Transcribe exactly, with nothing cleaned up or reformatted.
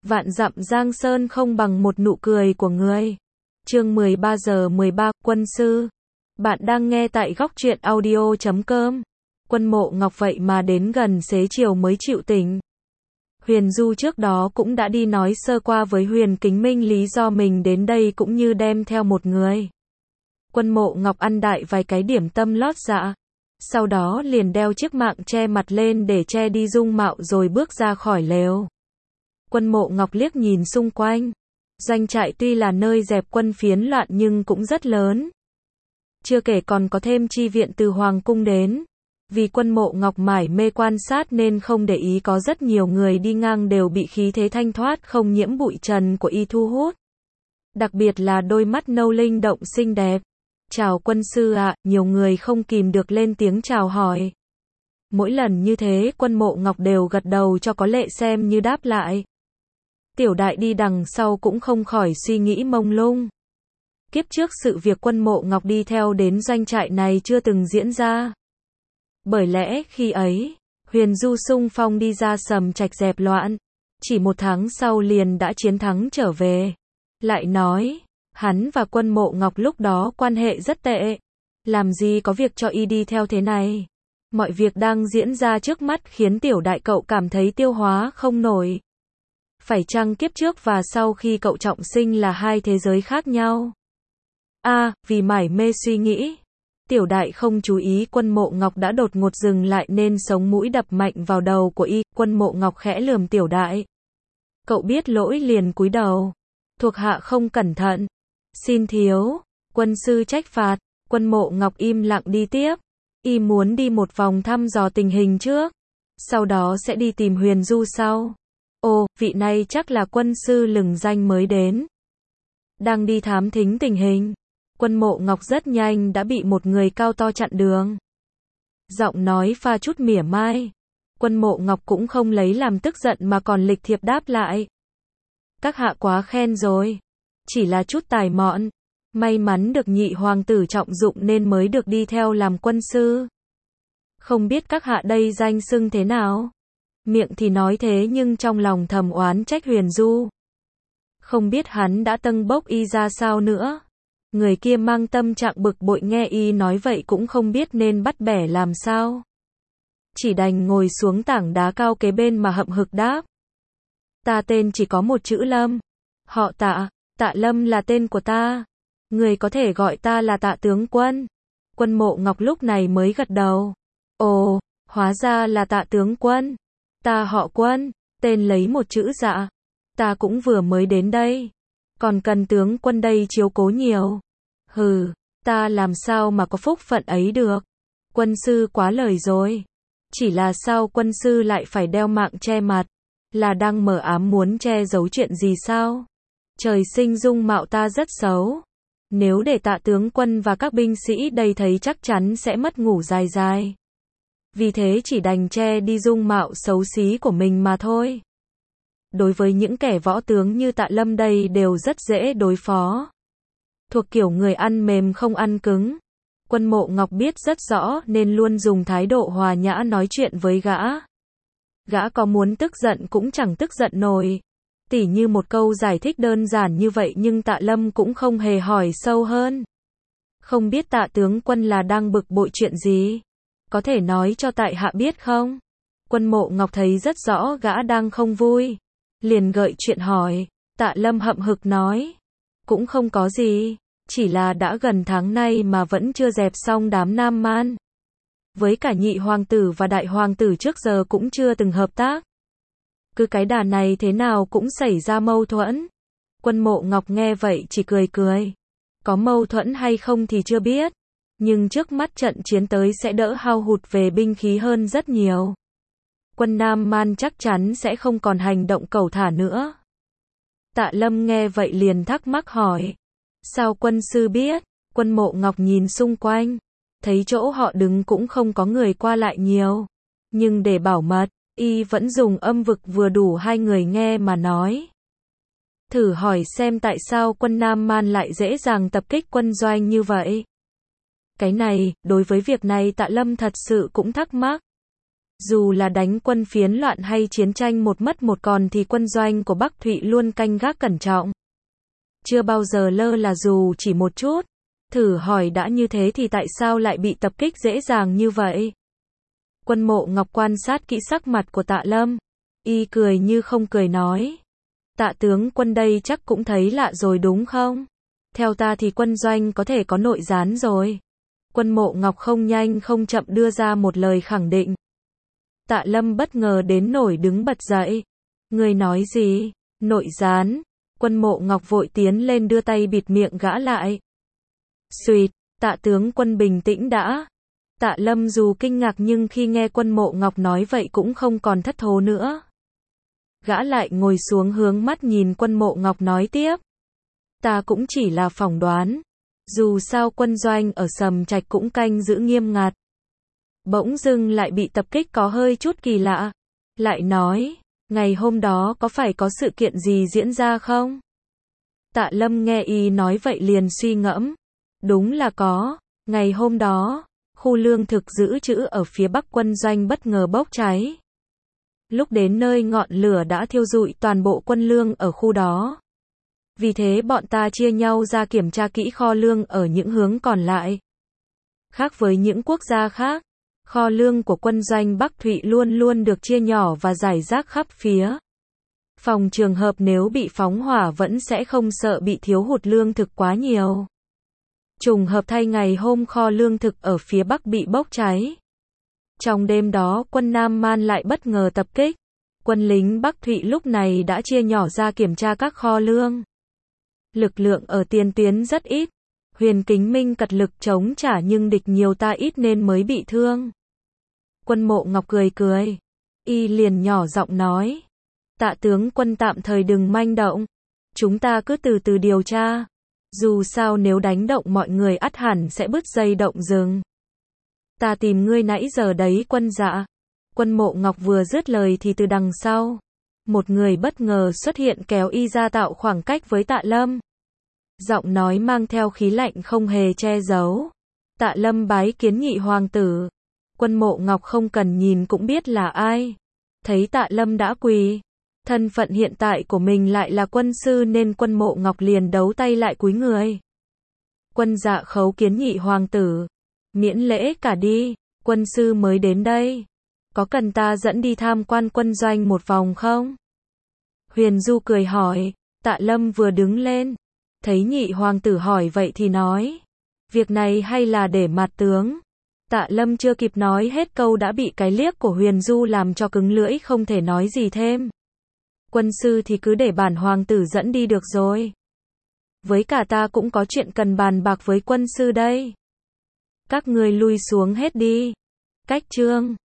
Vạn dặm giang sơn không bằng một nụ cười của người. Chương mười ba giờ mười ba, Quân sư. Bạn đang nghe tại góc truyện audio chấm com. Quân Mộ Ngọc vậy mà đến gần xế chiều mới chịu tỉnh. Huyền Du trước đó cũng đã đi nói sơ qua với Huyền Kính Minh lý do mình đến đây cũng như đem theo một người. Quân Mộ Ngọc ăn đại vài cái điểm tâm lót dạ. Sau đó liền đeo chiếc mạng che mặt lên để che đi dung mạo rồi bước ra khỏi lều. Quân Mộ Ngọc liếc nhìn xung quanh. Doanh trại tuy là nơi dẹp quân phiến loạn nhưng cũng rất lớn. Chưa kể còn có thêm chi viện từ Hoàng cung đến. Vì Quân Mộ Ngọc mải mê quan sát nên không để ý có rất nhiều người đi ngang đều bị khí thế thanh thoát không nhiễm bụi trần của y thu hút. Đặc biệt là đôi mắt nâu linh động xinh đẹp. Chào quân sư ạ, à, nhiều người không kìm được lên tiếng chào hỏi. Mỗi lần như thế Quân Mộ Ngọc đều gật đầu cho có lệ xem như đáp lại. Tiểu đại đi đằng sau cũng không khỏi suy nghĩ mông lung. Kiếp trước sự việc Quân Mộ Ngọc đi theo đến doanh trại này chưa từng diễn ra. Bởi lẽ khi ấy, Huyền Du xung phong đi ra Sầm Trạch dẹp loạn. Chỉ một tháng sau liền đã chiến thắng trở về. Lại nói, hắn và Quân Mộ Ngọc lúc đó quan hệ rất tệ. Làm gì có việc cho y đi theo thế này. Mọi việc đang diễn ra trước mắt khiến tiểu đại cậu cảm thấy tiêu hóa không nổi. Phải chăng kiếp trước và sau khi cậu trọng sinh là hai thế giới khác nhau? A, à, vì mải mê suy nghĩ. Tiểu đại không chú ý Quân Mộ Ngọc đã đột ngột dừng lại nên sống mũi đập mạnh vào đầu của y. Quân Mộ Ngọc khẽ lườm tiểu đại. Cậu biết lỗi liền cúi đầu. Thuộc hạ không cẩn thận. Xin thiếu. Quân sư trách phạt. Quân Mộ Ngọc im lặng đi tiếp. Y muốn đi một vòng thăm dò tình hình trước. Sau đó sẽ đi tìm Huyền Du sau. Ồ, vị này chắc là quân sư lừng danh mới đến. Đang đi thám thính tình hình. Quân Mộ Ngọc rất nhanh đã bị một người cao to chặn đường. Giọng nói pha chút mỉa mai. Quân Mộ Ngọc cũng không lấy làm tức giận mà còn lịch thiệp đáp lại. Các hạ quá khen rồi. Chỉ là chút tài mọn. May mắn được nhị hoàng tử trọng dụng nên mới được đi theo làm quân sư. Không biết các hạ đây danh xưng thế nào? Miệng thì nói thế nhưng trong lòng thầm oán trách Huyền Du. Không biết hắn đã tâng bốc y ra sao nữa. Người kia mang tâm trạng bực bội nghe y nói vậy cũng không biết nên bắt bẻ làm sao. Chỉ đành ngồi xuống tảng đá cao kế bên mà hậm hực đáp. Ta tên chỉ có một chữ Lâm. Họ Tạ, Tạ Lâm là tên của ta. Người có thể gọi ta là Tạ tướng quân. Quân Mộ Ngọc lúc này mới gật đầu. Ồ, hóa ra là Tạ tướng quân. Ta họ Quân, tên lấy một chữ Dạ. Ta cũng vừa mới đến đây. Còn cần tướng quân đây chiếu cố nhiều. Hừ, ta làm sao mà có phúc phận ấy được. Quân sư quá lời rồi. Chỉ là sao quân sư lại phải đeo mạng che mặt. Là đang mờ ám muốn che giấu chuyện gì sao? Trời sinh dung mạo ta rất xấu. Nếu để Tạ tướng quân và các binh sĩ đây thấy chắc chắn sẽ mất ngủ dài dài. Vì thế chỉ đành che đi dung mạo xấu xí của mình mà thôi. Đối với những kẻ võ tướng như Tạ Lâm đây đều rất dễ đối phó. Thuộc kiểu người ăn mềm không ăn cứng. Quân Mộ Ngọc biết rất rõ nên luôn dùng thái độ hòa nhã nói chuyện với gã. Gã có muốn tức giận cũng chẳng tức giận nổi. Tỉ như một câu giải thích đơn giản như vậy nhưng Tạ Lâm cũng không hề hỏi sâu hơn. Không biết Tạ tướng quân là đang bực bội chuyện gì? Có thể nói cho tại hạ biết không? Quân Mộ Ngọc thấy rất rõ gã đang không vui. Liền gợi chuyện hỏi. Tạ Lâm hậm hực nói. Cũng không có gì. Chỉ là đã gần tháng nay mà vẫn chưa dẹp xong đám Nam Man. Với cả nhị hoàng tử và đại hoàng tử trước giờ cũng chưa từng hợp tác. Cứ cái đà này thế nào cũng xảy ra mâu thuẫn. Quân Mộ Ngọc nghe vậy chỉ cười cười. Có mâu thuẫn hay không thì chưa biết. Nhưng trước mắt trận chiến tới sẽ đỡ hao hụt về binh khí hơn rất nhiều. Quân Nam Man chắc chắn sẽ không còn hành động cẩu thả nữa. Tạ Lâm nghe vậy liền thắc mắc hỏi. Sao quân sư biết? Quân Mộ Ngọc nhìn xung quanh. Thấy chỗ họ đứng cũng không có người qua lại nhiều. Nhưng để bảo mật, y vẫn dùng âm vực vừa đủ hai người nghe mà nói. Thử hỏi xem tại sao quân Nam Man lại dễ dàng tập kích quân doanh như vậy. Cái này, đối với việc này Tạ Lâm thật sự cũng thắc mắc. Dù là đánh quân phiến loạn hay chiến tranh một mất một còn thì quân doanh của Bắc Thụy luôn canh gác cẩn trọng. Chưa bao giờ lơ là dù chỉ một chút. Thử hỏi đã như thế thì tại sao lại bị tập kích dễ dàng như vậy? Quân Mộ Ngọc quan sát kỹ sắc mặt của Tạ Lâm. Y cười như không cười nói. Tạ tướng quân đây chắc cũng thấy lạ rồi đúng không? Theo ta thì quân doanh có thể có nội gián rồi. Quân Mộ Ngọc không nhanh không chậm đưa ra một lời khẳng định. Tạ Lâm bất ngờ đến nổi đứng bật dậy. Ngươi nói gì? Nội gián? Quân Mộ Ngọc vội tiến lên đưa tay bịt miệng gã lại. Xuyệt, Tạ tướng quân bình tĩnh đã. Tạ Lâm dù kinh ngạc nhưng khi nghe Quân Mộ Ngọc nói vậy cũng không còn thất thố nữa. Gã lại ngồi xuống hướng mắt nhìn Quân Mộ Ngọc nói tiếp. Ta cũng chỉ là phỏng đoán. Dù sao quân doanh ở Sầm Trạch cũng canh giữ nghiêm ngặt. Bỗng dưng lại bị tập kích có hơi chút kỳ lạ. Lại nói, ngày hôm đó có phải có sự kiện gì diễn ra không? Tạ Lâm nghe y nói vậy liền suy ngẫm. Đúng là có. Ngày hôm đó, khu lương thực giữ trữ ở phía bắc quân doanh bất ngờ bốc cháy. Lúc đến nơi ngọn lửa đã thiêu rụi toàn bộ quân lương ở khu đó. Vì thế bọn ta chia nhau ra kiểm tra kỹ kho lương ở những hướng còn lại. Khác với những quốc gia khác, kho lương của quân doanh Bắc Thụy luôn luôn được chia nhỏ và rải rác khắp phía. Phòng trường hợp nếu bị phóng hỏa vẫn sẽ không sợ bị thiếu hụt lương thực quá nhiều. Trùng hợp thay ngày hôm kho lương thực ở phía Bắc bị bốc cháy. Trong đêm đó quân Nam Man lại bất ngờ tập kích. Quân lính Bắc Thụy lúc này đã chia nhỏ ra kiểm tra các kho lương. Lực lượng ở tiền tuyến rất ít. Huyền Kính Minh cật lực chống trả nhưng địch nhiều ta ít nên mới bị thương. Quân Mộ Ngọc cười cười. Y liền nhỏ giọng nói. Tạ tướng quân tạm thời đừng manh động. Chúng ta cứ từ từ điều tra. Dù sao nếu đánh động mọi người ắt hẳn sẽ bứt dây động rừng. Ta tìm ngươi nãy giờ đấy quân dạ. Quân Mộ Ngọc vừa dứt lời thì từ đằng sau. Một người bất ngờ xuất hiện kéo y ra tạo khoảng cách với Tạ Lâm. Giọng nói mang theo khí lạnh không hề che giấu. Tạ Lâm bái kiến nhị hoàng tử. Quân Mộ Ngọc không cần nhìn cũng biết là ai. Thấy Tạ Lâm đã quỳ. Thân phận hiện tại của mình lại là quân sư nên Quân Mộ Ngọc liền đấu tay lại cúi người. Quân dạ khấu kiến nhị hoàng tử. Miễn lễ cả đi, quân sư mới đến đây. Có cần ta dẫn đi tham quan quân doanh một vòng không? Huyền Du cười hỏi. Tạ Lâm vừa đứng lên. Thấy nhị hoàng tử hỏi vậy thì nói. Việc này hay là để mặt tướng? Tạ Lâm chưa kịp nói hết câu đã bị cái liếc của Huyền Du làm cho cứng lưỡi không thể nói gì thêm. Quân sư thì cứ để bản hoàng tử dẫn đi được rồi. Với cả ta cũng có chuyện cần bàn bạc với quân sư đây. Các ngươi lui xuống hết đi. Cách chương